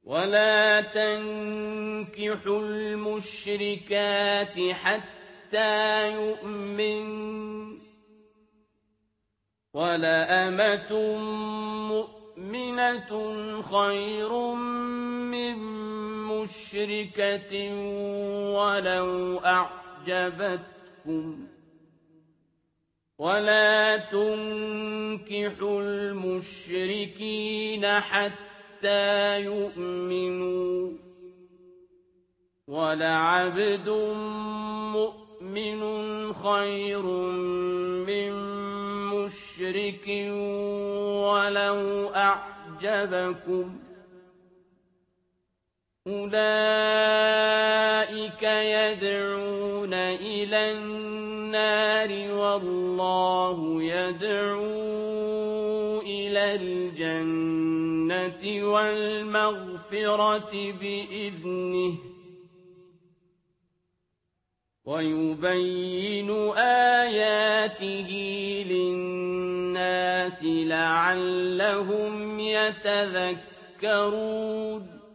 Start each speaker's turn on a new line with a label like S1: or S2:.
S1: ولا تنكحوا المشركات حتى يؤمنوا ولأمة مؤمنة خير من مشركة ولو أعجبتكم ولا تنكحوا المشركين حتى يؤمنوا ولعبد مؤمن خير من مشرك ولو أعجبكم أولئك يدعون إلى النار والله يدعو إلى الجنة والمغفرة بإذنه ويبين آياته للناس لعلهم يتذكرون